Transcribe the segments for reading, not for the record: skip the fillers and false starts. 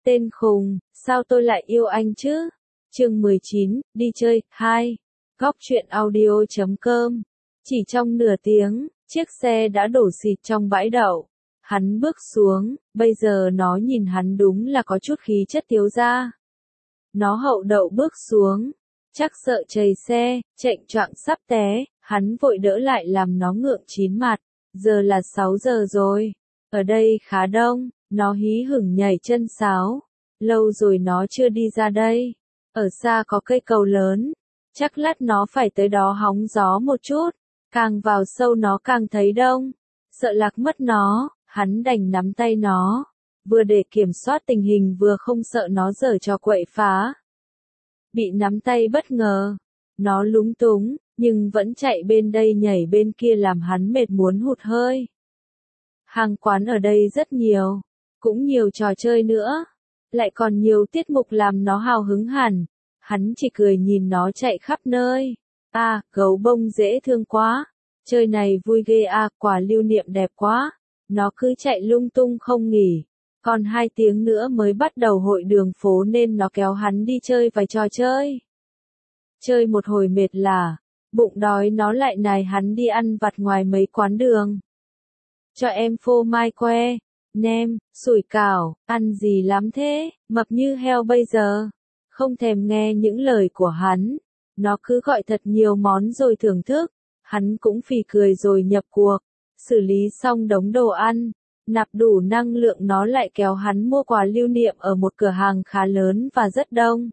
Tên khùng, sao tôi lại yêu anh chứ? Chương 19, đi chơi, 2. Góc truyện audio.com. Chỉ trong nửa tiếng, chiếc xe đã đổ xịt trong bãi đậu. Hắn bước xuống, bây giờ nó nhìn hắn đúng là có chút khí chất thiếu gia. Nó hậu đậu bước xuống, chắc sợ trầy xe, chệnh choạng sắp té, hắn vội đỡ lại làm nó ngượng chín mặt. Giờ là 6 giờ rồi, ở đây khá đông, nó hí hửng nhảy chân sáo. Lâu rồi nó chưa đi ra đây, ở xa có cây cầu lớn, chắc lát nó phải tới đó hóng gió một chút, càng vào sâu nó càng thấy đông, sợ lạc mất nó, hắn đành nắm tay nó, vừa để kiểm soát tình hình vừa không sợ nó giở trò quậy phá. Bị nắm tay bất ngờ, nó lúng túng, nhưng vẫn chạy bên đây nhảy bên kia làm hắn mệt muốn hụt hơi. Hàng quán ở đây rất nhiều, cũng nhiều trò chơi nữa, lại còn nhiều tiết mục làm nó hào hứng hẳn. Hắn chỉ cười nhìn nó chạy khắp nơi. À, gấu bông dễ thương quá, chơi này vui ghê à, quà lưu niệm đẹp quá. Nó cứ chạy lung tung không nghỉ. Còn 2 tiếng nữa mới bắt đầu hội đường phố nên nó kéo hắn đi chơi vài trò chơi. Chơi một hồi mệt lả, bụng đói nó lại nài hắn đi ăn vặt ngoài mấy quán đường. Cho em phô mai que, nem, sủi cảo, ăn gì lắm thế, mập như heo bây giờ. Không thèm nghe những lời của hắn, nó cứ gọi thật nhiều món rồi thưởng thức, hắn cũng phì cười rồi nhập cuộc, xử lý xong đống đồ ăn, nạp đủ năng lượng nó lại kéo hắn mua quà lưu niệm ở một cửa hàng khá lớn và rất đông.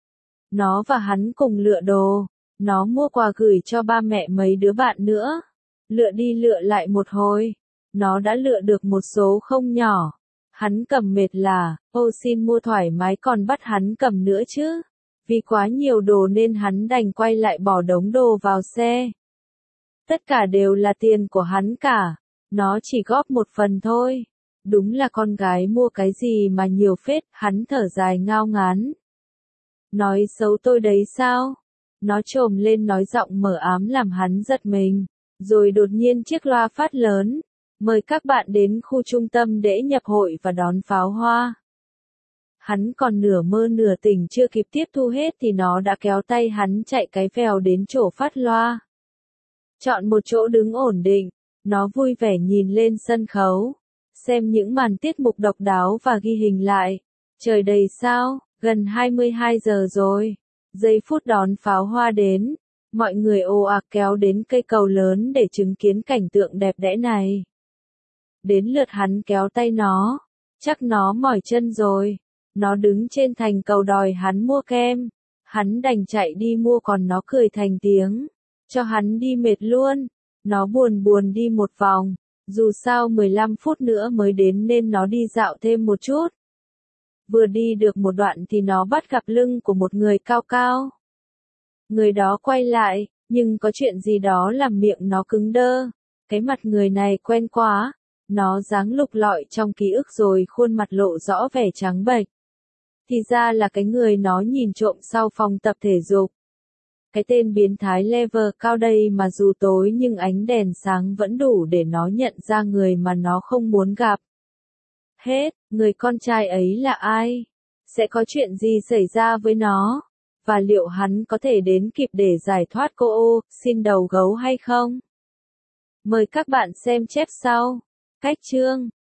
Nó và hắn cùng lựa đồ, nó mua quà gửi cho ba mẹ mấy đứa bạn nữa, lựa đi lựa lại một hồi, nó đã lựa được một số không nhỏ. Hắn cầm mệt là, ô xin mua thoải mái còn bắt hắn cầm nữa chứ. Vì quá nhiều đồ nên hắn đành quay lại bỏ đống đồ vào xe. Tất cả đều là tiền của hắn cả, nó chỉ góp một phần thôi. Đúng là con gái mua cái gì mà nhiều phết, hắn thở dài ngao ngán. Nói xấu tôi đấy sao? Nó trồm lên nói giọng mờ ám làm hắn giật mình. Rồi đột nhiên chiếc loa phát lớn. Mời các bạn đến khu trung tâm để nhập hội và đón pháo hoa. Hắn còn nửa mơ nửa tỉnh chưa kịp tiếp thu hết thì nó đã kéo tay hắn chạy cái vèo đến chỗ phát loa. Chọn một chỗ đứng ổn định, nó vui vẻ nhìn lên sân khấu, xem những màn tiết mục độc đáo và ghi hình lại. Trời đầy sao, gần 22 giờ rồi. Giây phút đón pháo hoa đến, mọi người ồ ạt kéo đến cây cầu lớn để chứng kiến cảnh tượng đẹp đẽ này. Đến lượt hắn kéo tay nó, chắc nó mỏi chân rồi. Nó đứng trên thành cầu đòi hắn mua kem, hắn đành chạy đi mua còn nó cười thành tiếng, cho hắn đi mệt luôn. Nó buồn buồn đi một vòng, dù sao 15 phút nữa mới đến nên nó đi dạo thêm một chút. Vừa đi được một đoạn thì nó bắt gặp lưng của một người cao cao. Người đó quay lại, nhưng có chuyện gì đó làm miệng nó cứng đơ. Cái mặt người này quen quá. Nó dáng lục lọi trong ký ức rồi khuôn mặt lộ rõ vẻ trắng bệch. Thì ra là cái người nó nhìn trộm sau phòng tập thể dục. Cái tên biến thái lever cao đây mà dù tối nhưng ánh đèn sáng vẫn đủ để nó nhận ra người mà nó không muốn gặp. Hết, người con trai ấy là ai? Sẽ có chuyện gì xảy ra với nó? Và liệu hắn có thể đến kịp để giải thoát cô ô, xin đầu gấu hay không? Mời các bạn xem chép sau. Cách chương